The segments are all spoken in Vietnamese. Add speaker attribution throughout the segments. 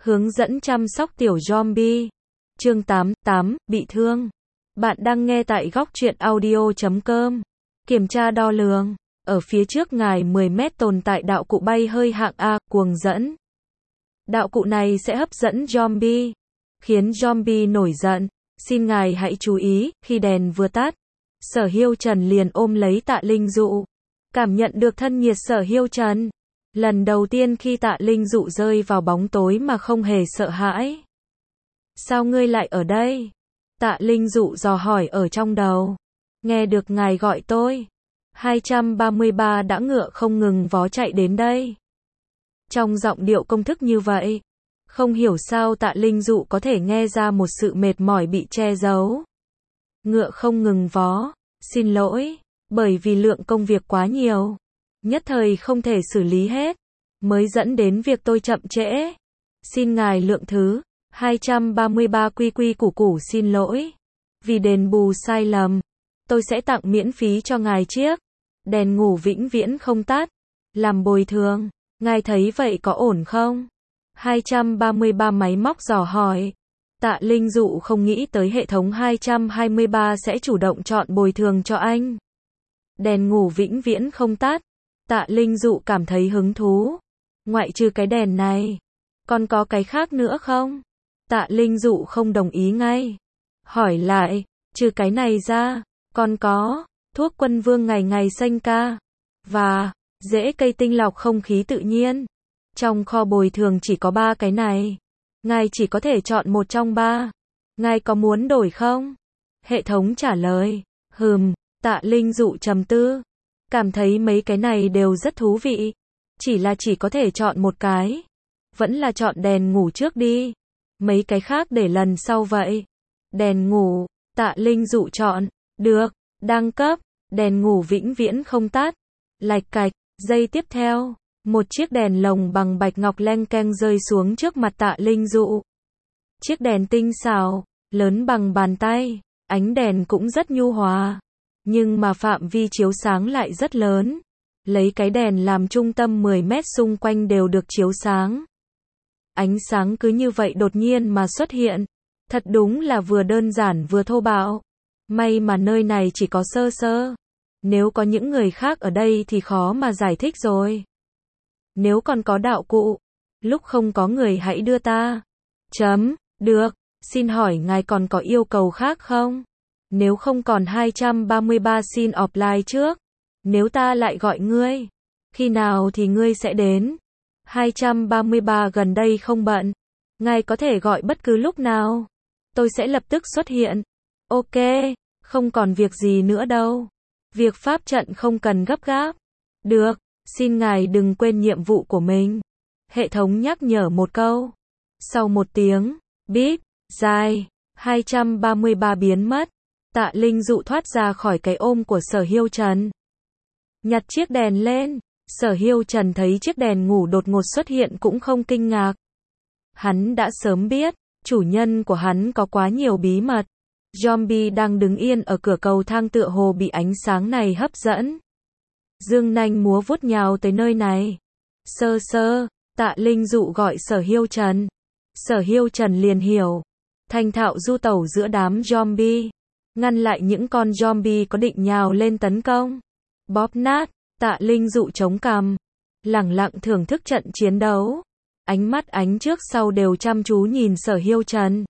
Speaker 1: Hướng dẫn chăm sóc tiểu zombie. Chương 88, bị thương. Bạn đang nghe tại góc truyện audio.com. Kiểm tra đo lường. Ở phía trước ngài 10 mét tồn tại đạo cụ bay hơi hạng A, cuồng dẫn. Đạo cụ này sẽ hấp dẫn zombie, khiến zombie nổi giận. Xin ngài hãy chú ý, khi đèn vừa tắt, Sở Hiêu Trần liền ôm lấy Tạ Linh Dụ. Cảm nhận được thân nhiệt Sở Hiêu Trần. Lần đầu tiên khi Tạ Linh Dụ rơi vào bóng tối mà không hề sợ hãi. Sao ngươi lại ở đây? Tạ Linh Dụ dò hỏi ở trong đầu. Nghe được ngài gọi tôi. 233 đã ngựa không ngừng vó chạy đến đây. Trong giọng điệu công thức như vậy, không hiểu sao Tạ Linh Dụ có thể nghe ra một sự mệt mỏi bị che giấu. Ngựa không ngừng vó, xin lỗi, bởi vì lượng công việc quá nhiều, nhất thời không thể xử lý hết, mới dẫn đến việc tôi chậm trễ. Xin ngài lượng thứ. 233 quy quy củ củ xin lỗi. Vì đền bù sai lầm, tôi sẽ tặng miễn phí cho ngài chiếc đèn ngủ vĩnh viễn không tắt. Làm bồi thường, ngài thấy vậy có ổn không? 233 máy móc dò hỏi. Tạ Linh Dụ không nghĩ tới hệ thống 223 sẽ chủ động chọn bồi thường cho anh. Đèn ngủ vĩnh viễn không tắt. Tạ Linh Dụ cảm thấy hứng thú. Ngoại trừ cái đèn này, còn có cái khác nữa không? Tạ Linh Dụ không đồng ý ngay. Hỏi lại, trừ cái này ra, còn có thuốc quân vương ngày ngày xanh ca và rễ cây tinh lọc không khí tự nhiên. Trong kho bồi thường chỉ có 3 cái này. Ngài chỉ có thể chọn một trong 3. Ngài có muốn đổi không? Hệ thống trả lời. Tạ Linh Dụ trầm tư. Cảm thấy mấy cái này đều rất thú vị. Chỉ có thể chọn một cái. Vẫn là chọn đèn ngủ trước đi. Mấy cái khác để lần sau vậy. Đèn ngủ, Tạ Linh Dụ chọn. Được, đăng cấp, đèn ngủ vĩnh viễn không tắt. Lạch cạch, giây tiếp theo, một chiếc đèn lồng bằng bạch ngọc leng keng rơi xuống trước mặt Tạ Linh Dụ. Chiếc đèn tinh xảo, lớn bằng bàn tay, ánh đèn cũng rất nhu hòa, nhưng mà phạm vi chiếu sáng lại rất lớn. Lấy cái đèn làm trung tâm 10 mét xung quanh đều được chiếu sáng. Ánh sáng cứ như vậy đột nhiên mà xuất hiện. Thật đúng là vừa đơn giản vừa thô bạo. May mà nơi này chỉ có sơ sơ. Nếu có những người khác ở đây thì khó mà giải thích rồi. Nếu còn có đạo cụ, lúc không có người hãy đưa ta. Được, xin hỏi ngài còn có yêu cầu khác không? Nếu không còn 233 xin offline trước. Nếu ta lại gọi ngươi, khi nào thì ngươi sẽ đến? 233 gần đây không bận. Ngài có thể gọi bất cứ lúc nào. Tôi sẽ lập tức xuất hiện. Ok, không còn việc gì nữa đâu. Việc pháp trận không cần gấp gáp. Được, xin ngài đừng quên nhiệm vụ của mình. Hệ thống nhắc nhở một câu. Sau một tiếng, bíp, dài, 233 biến mất. Tạ Linh Dụ thoát ra khỏi cái ôm của Sở Hiêu Trần. Nhặt chiếc đèn lên. Sở Hiêu Trần thấy chiếc đèn ngủ đột ngột xuất hiện cũng không kinh ngạc. Hắn đã sớm biết, chủ nhân của hắn có quá nhiều bí mật. Zombie đang đứng yên ở cửa cầu thang tựa hồ bị ánh sáng này hấp dẫn. Dương nanh múa vuốt nhào tới nơi này. Tạ Linh Dụ gọi Sở Hiêu Trần. Sở Hiêu Trần liền hiểu. Thành thạo du tẩu giữa đám zombie. Ngăn lại những con zombie có định nhào lên tấn công. Bóp nát. Tạ Linh Dụ chống cằm, lẳng lặng thưởng thức trận chiến đấu. Ánh mắt ánh trước sau đều chăm chú nhìn Sở Hiêu Trần.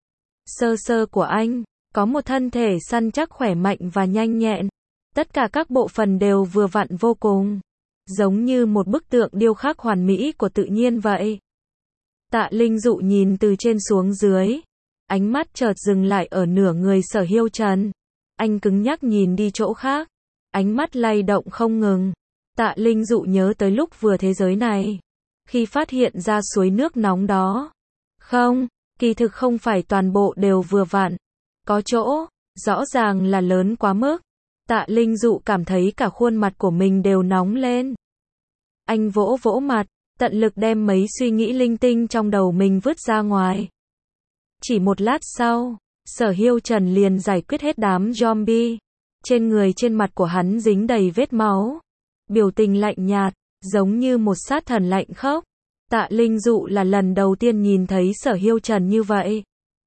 Speaker 1: Sơ của anh, có một thân thể săn chắc khỏe mạnh và nhanh nhẹn. Tất cả các bộ phận đều vừa vặn vô cùng. Giống như một bức tượng điêu khắc hoàn mỹ của tự nhiên vậy. Tạ Linh Dụ nhìn từ trên xuống dưới. Ánh mắt chợt dừng lại ở nửa người Sở Hiêu Trần. Anh cứng nhắc nhìn đi chỗ khác. Ánh mắt lay động không ngừng. Tạ Linh Dụ nhớ tới lúc vừa thế giới này. Khi phát hiện ra suối nước nóng đó. Không, kỳ thực không phải toàn bộ đều vừa vặn. Có chỗ, rõ ràng là lớn quá mức. Tạ Linh Dụ cảm thấy cả khuôn mặt của mình đều nóng lên. Anh vỗ vỗ mặt, tận lực đem mấy suy nghĩ linh tinh trong đầu mình vứt ra ngoài. Chỉ một lát sau, Sở Hiêu Trần liền giải quyết hết đám zombie. Trên người trên mặt của hắn dính đầy vết máu. Biểu tình lạnh nhạt, giống như một sát thần lạnh khốc. Tạ Linh Dụ là lần đầu tiên nhìn thấy Sở Hiêu Trần như vậy.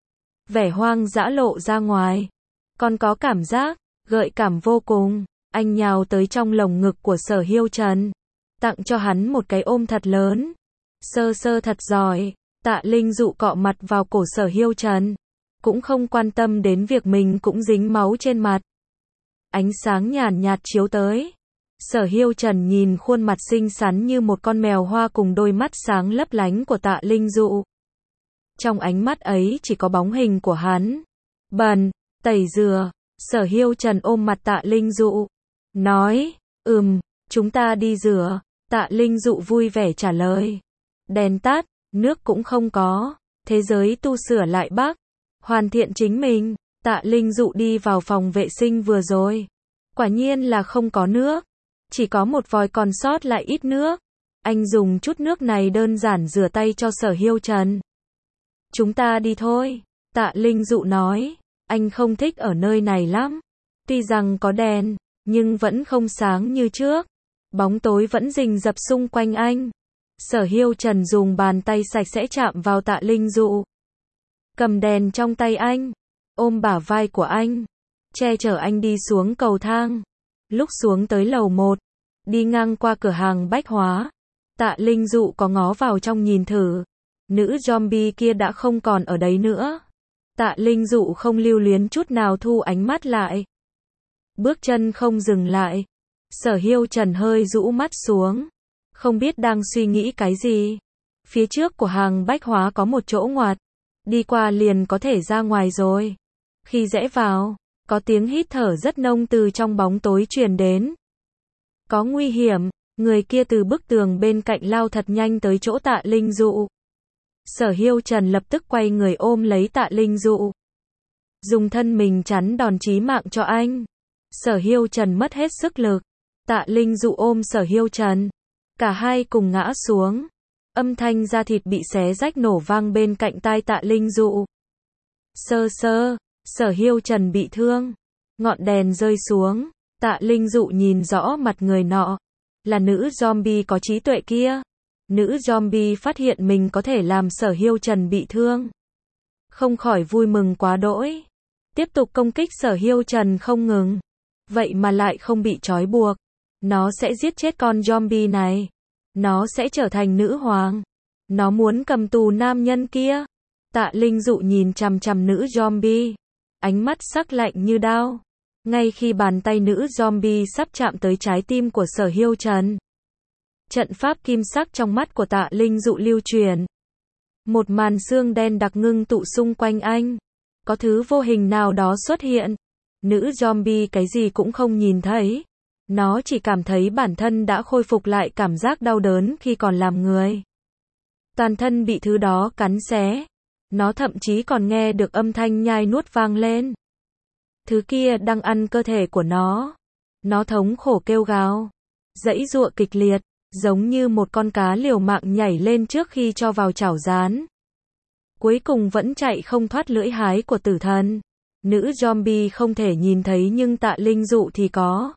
Speaker 1: Vẻ hoang dã lộ ra ngoài. Còn có cảm giác, gợi cảm vô cùng. Anh nhào tới trong lồng ngực của Sở Hiêu Trần. Tặng cho hắn một cái ôm thật lớn. Sơ sơ thật giỏi. Tạ Linh Dụ cọ mặt vào cổ Sở Hiêu Trần. Cũng không quan tâm đến việc mình cũng dính máu trên mặt. Ánh sáng nhàn nhạt chiếu tới. Sở Hiêu Trần nhìn khuôn mặt xinh xắn như một con mèo hoa cùng đôi mắt sáng lấp lánh của Tạ Linh Dụ. Trong ánh mắt ấy chỉ có bóng hình của hắn. Bần, tẩy rửa. Sở Hiêu Trần ôm mặt Tạ Linh Dụ. Nói, chúng ta đi rửa. Tạ Linh Dụ vui vẻ trả lời. Đèn tắt, nước cũng không có. Thế giới tu sửa lại bác. Hoàn thiện chính mình. Tạ Linh Dụ đi vào phòng vệ sinh vừa rồi. Quả nhiên là không có nước. Chỉ có một vòi còn sót lại ít nước. Anh dùng chút nước này đơn giản rửa tay cho Sở Hiêu Trần. Chúng ta đi thôi. Tạ Linh Dụ nói. Anh không thích ở nơi này lắm. Tuy rằng có đèn, nhưng vẫn không sáng như trước. Bóng tối vẫn rình rập xung quanh anh. Sở Hiêu Trần dùng bàn tay sạch sẽ chạm vào Tạ Linh Dụ. Cầm đèn trong tay anh. Ôm bả vai của anh. Che chở anh đi xuống cầu thang. Lúc xuống tới lầu 1. Đi ngang qua cửa hàng bách hóa. Tạ Linh Dụ có ngó vào trong nhìn thử. Nữ zombie kia đã không còn ở đấy nữa. Tạ Linh Dụ không lưu luyến chút nào thu ánh mắt lại. Bước chân không dừng lại. Sở Hiêu Trần hơi rũ mắt xuống. Không biết đang suy nghĩ cái gì. Phía trước của hàng bách hóa có một chỗ ngoặt. Đi qua liền có thể ra ngoài rồi. Khi rẽ vào, có tiếng hít thở rất nông từ trong bóng tối truyền đến. Có nguy hiểm, người kia từ bức tường bên cạnh lao thật nhanh tới chỗ Tạ Linh Dụ. Sở Hiêu Trần lập tức quay người ôm lấy Tạ Linh Dụ. Dùng thân mình chắn đòn chí mạng cho anh. Sở Hiêu Trần mất hết sức lực. Tạ Linh Dụ ôm Sở Hiêu Trần. Cả hai cùng ngã xuống. Âm thanh da thịt bị xé rách nổ vang bên cạnh tai Tạ Linh Dụ. Sơ sơ, Sở Hiêu Trần bị thương. Ngọn đèn rơi xuống. Tạ Linh Dụ nhìn rõ mặt người nọ. Là nữ zombie có trí tuệ kia. Nữ zombie phát hiện mình có thể làm Sở Hiêu Trần bị thương. Không khỏi vui mừng quá đỗi. Tiếp tục công kích Sở Hiêu Trần không ngừng. Vậy mà lại không bị trói buộc. Nó sẽ giết chết con zombie này. Nó sẽ trở thành nữ hoàng. Nó muốn cầm tù nam nhân kia. Tạ Linh Dụ nhìn chằm chằm nữ zombie. Ánh mắt sắc lạnh như đao. Ngay khi bàn tay nữ zombie sắp chạm tới trái tim của Sở Hiêu Trần. Trận pháp kim sắc trong mắt của Tạ Linh Dụ lưu truyền. Một màn xương đen đặc ngưng tụ xung quanh anh. Có thứ vô hình nào đó xuất hiện. Nữ zombie cái gì cũng không nhìn thấy. Nó chỉ cảm thấy bản thân đã khôi phục lại cảm giác đau đớn khi còn làm người. Toàn thân bị thứ đó cắn xé. Nó thậm chí còn nghe được âm thanh nhai nuốt vang lên. Thứ kia đang ăn cơ thể của nó. Nó thống khổ kêu gào. Giãy giụa kịch liệt. Giống như một con cá liều mạng nhảy lên trước khi cho vào chảo rán. Cuối cùng vẫn chạy không thoát lưỡi hái của tử thần. Nữ zombie không thể nhìn thấy nhưng Tạ Linh Dụ thì có.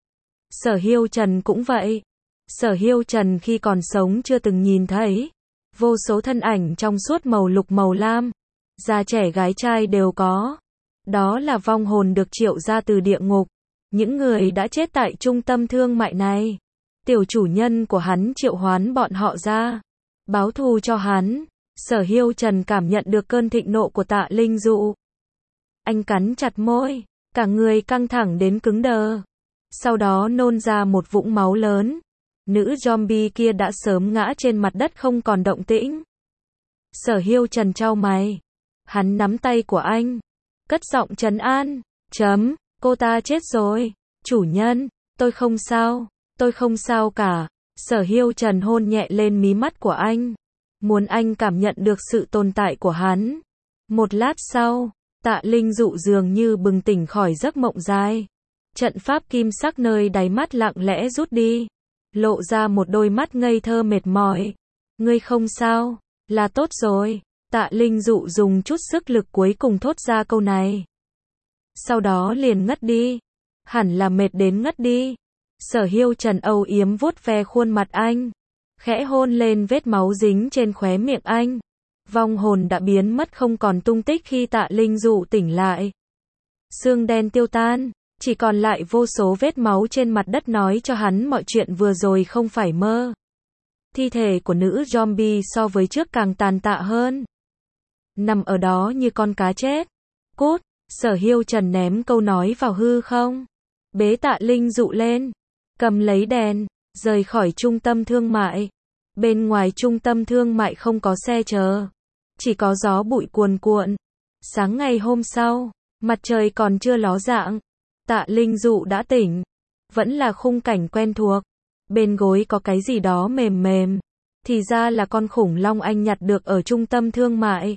Speaker 1: Sở Hiêu Trần cũng vậy. Sở Hiêu Trần khi còn sống chưa từng nhìn thấy. Vô số thân ảnh trong suốt màu lục màu lam. Già trẻ gái trai đều có. Đó là vong hồn được triệu ra từ địa ngục. Những người đã chết tại trung tâm thương mại này. Tiểu chủ nhân của hắn triệu hoán bọn họ ra. Báo thù cho hắn. Sở Hiêu Trần cảm nhận được cơn thịnh nộ của Tạ Linh Dụ. Anh cắn chặt môi. Cả người căng thẳng đến cứng đờ. Sau đó nôn ra một vũng máu lớn. Nữ zombie kia đã sớm ngã trên mặt đất không còn động tĩnh. Sở Hiêu Trần chau mày. Hắn nắm tay của anh. Cất giọng trấn an. Cô ta chết rồi. Chủ nhân, tôi không sao. Tôi không sao cả. Sở Hiêu Trần hôn nhẹ lên mí mắt của anh. Muốn anh cảm nhận được sự tồn tại của hắn. Một lát sau, Tạ Linh Dụ dường như bừng tỉnh khỏi giấc mộng dài. Trận pháp kim sắc nơi đáy mắt lặng lẽ rút đi. Lộ ra một đôi mắt ngây thơ mệt mỏi. Ngươi không sao, là tốt rồi. Tạ Linh Dụ dùng chút sức lực cuối cùng thốt ra câu này. Sau đó liền ngất đi. Hẳn là mệt đến ngất đi. Sở Hiêu Trần âu yếm vuốt ve khuôn mặt anh. khẽ hôn lên vết máu dính trên khóe miệng anh. Vong hồn đã biến mất không còn tung tích khi Tạ Linh Dụ tỉnh lại. Sương đen tiêu tan, chỉ còn lại vô số vết máu trên mặt đất nói cho hắn mọi chuyện vừa rồi không phải mơ. Thi thể của nữ zombie so với trước càng tàn tạ hơn. Nằm ở đó như con cá chết. Cút, Sở Hiêu Trần ném câu nói vào hư không. Bế Tạ Linh Dụ lên, cầm lấy đèn, rời khỏi trung tâm thương mại. Bên ngoài trung tâm thương mại không có xe chờ, chỉ có gió bụi cuồn cuộn. Sáng ngày hôm sau, mặt trời còn chưa ló dạng, Tạ Linh Dụ đã tỉnh. Vẫn là khung cảnh quen thuộc. Bên gối có cái gì đó mềm mềm. Thì ra là con khủng long anh nhặt được ở trung tâm thương mại.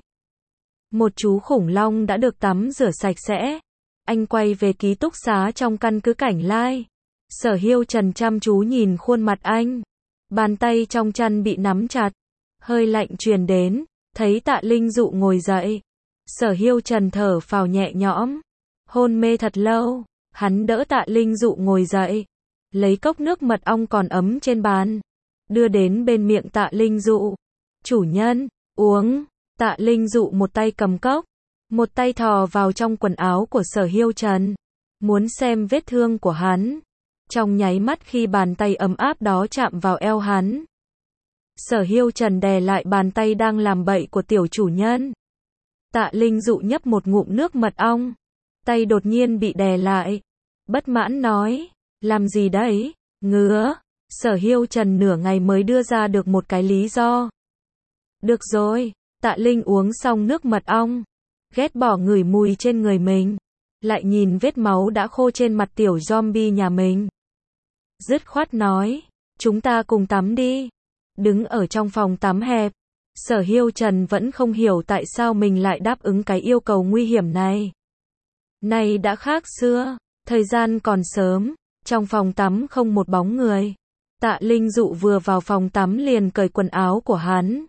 Speaker 1: Một chú khủng long đã được tắm rửa sạch sẽ. Anh quay về ký túc xá trong căn cứ Cảnh Lai. Sở Hiêu Trần chăm chú nhìn khuôn mặt anh. Bàn tay trong chăn bị nắm chặt. Hơi lạnh truyền đến, thấy Tạ Linh Dụ ngồi dậy. Sở Hiêu Trần thở phào nhẹ nhõm. Hôn mê thật lâu, hắn đỡ Tạ Linh Dụ ngồi dậy. Lấy cốc nước mật ong còn ấm trên bàn. Đưa đến bên miệng Tạ Linh Dụ. Chủ nhân, uống. Tạ Linh Dụ một tay cầm cốc, một tay thò vào trong quần áo của Sở Hiêu Trần. Muốn xem vết thương của hắn. Trong nháy mắt khi bàn tay ấm áp đó chạm vào eo hắn. Sở Hiêu Trần đè lại bàn tay đang làm bậy của tiểu chủ nhân. Tạ Linh Dụ nhấp một ngụm nước mật ong. Tay đột nhiên bị đè lại. Bất mãn nói, làm gì đấy, ngứa. Sở Hiêu Trần nửa ngày mới đưa ra được một cái lý do. Được rồi, Tạ Linh uống xong nước mật ong. Ghét bỏ ngửi mùi trên người mình. Lại nhìn vết máu đã khô trên mặt tiểu zombie nhà mình. Dứt khoát nói, chúng ta cùng tắm đi. Đứng ở trong phòng tắm hẹp. Sở Hiêu Trần vẫn không hiểu tại sao mình lại đáp ứng cái yêu cầu nguy hiểm này. Nay đã khác xưa, thời gian còn sớm, trong phòng tắm không một bóng người. Tạ Linh Dụ vừa vào phòng tắm liền cởi quần áo của hắn.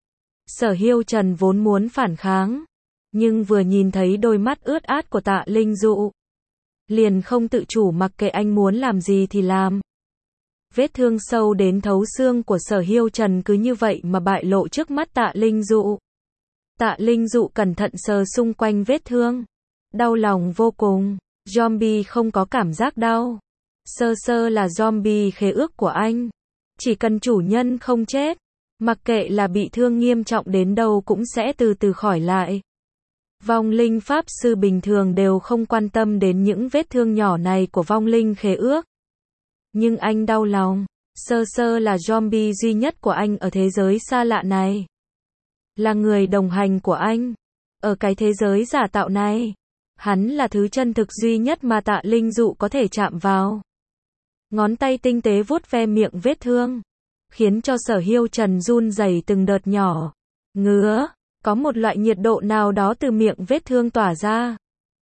Speaker 1: Sở Hiêu Trần vốn muốn phản kháng, nhưng vừa nhìn thấy đôi mắt ướt át của Tạ Linh Dụ, liền không tự chủ mặc kệ anh muốn làm gì thì làm. Vết thương sâu đến thấu xương của Sở Hiêu Trần cứ như vậy mà bại lộ trước mắt Tạ Linh Dụ. Tạ Linh Dụ cẩn thận sờ xung quanh vết thương. Đau lòng vô cùng. Zombie không có cảm giác đau. Sơ sơ là zombie khế ước của anh. Chỉ cần chủ nhân không chết, mặc kệ là bị thương nghiêm trọng đến đâu cũng sẽ từ từ khỏi lại. Vong linh pháp sư bình thường đều không quan tâm đến những vết thương nhỏ này của vong linh khế ước. Nhưng anh đau lòng. Sơ sơ là zombie duy nhất của anh ở thế giới xa lạ này. Là người đồng hành của anh. Ở cái thế giới giả tạo này. Hắn là thứ chân thực duy nhất mà Tạ Linh Dụ có thể chạm vào. Ngón tay tinh tế vuốt ve miệng vết thương. Khiến cho Sở Hiêu Trần run rẩy từng đợt nhỏ. Ngứa. Có một loại nhiệt độ nào đó từ miệng vết thương tỏa ra.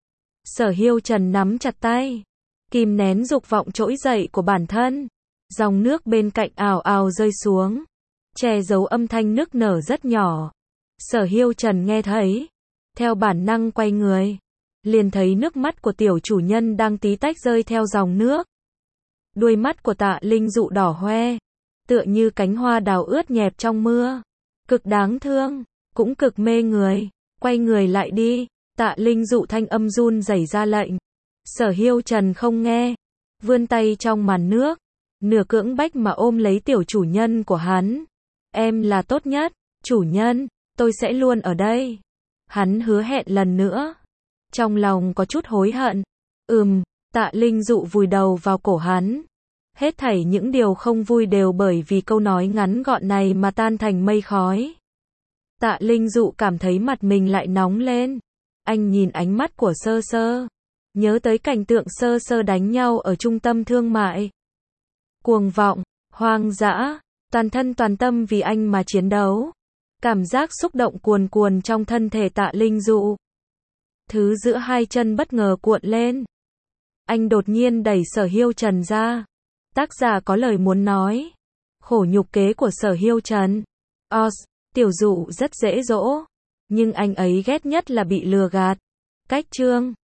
Speaker 1: Sở Hiêu Trần nắm chặt tay. Kìm nén dục vọng trỗi dậy của bản thân. Dòng nước bên cạnh ào ào rơi xuống. Che giấu âm thanh nức nở rất nhỏ. Sở Hiêu Trần nghe thấy. Theo bản năng quay người. Liền thấy nước mắt của tiểu chủ nhân đang tí tách rơi theo dòng nước. Đuôi mắt của Tạ Linh Dụ đỏ hoe. Tựa như cánh hoa đào ướt nhẹp trong mưa. Cực đáng thương. Cũng cực mê người. Quay người lại đi. Tạ Linh Dụ thanh âm run rẩy ra lệnh. Sở Hiêu Trần không nghe. Vươn tay trong màn nước. Nửa cưỡng bách mà ôm lấy tiểu chủ nhân của hắn. Em là tốt nhất. Chủ nhân, tôi sẽ luôn ở đây. Hắn hứa hẹn lần nữa. Trong lòng có chút hối hận. Tạ Linh Dụ vùi đầu vào cổ hắn. Hết thảy những điều không vui đều bởi vì câu nói ngắn gọn này mà tan thành mây khói. Tạ Linh Dụ cảm thấy mặt mình lại nóng lên. Anh nhìn ánh mắt của Sơ Sơ. Nhớ tới cảnh tượng Sơ Sơ đánh nhau ở trung tâm thương mại. Cuồng vọng, hoang dã, toàn thân toàn tâm vì anh mà chiến đấu. Cảm giác xúc động cuồn cuồn trong thân thể Tạ Linh Dụ. Thứ giữa hai chân bất ngờ cuộn lên. Anh đột nhiên đẩy Sở Hiêu Trần ra. Tác giả có lời muốn nói. Khổ nhục kế của Sở Hiêu Trần. Tiểu Dụ rất dễ dỗ. Nhưng anh ấy ghét nhất là bị lừa gạt. Cách chương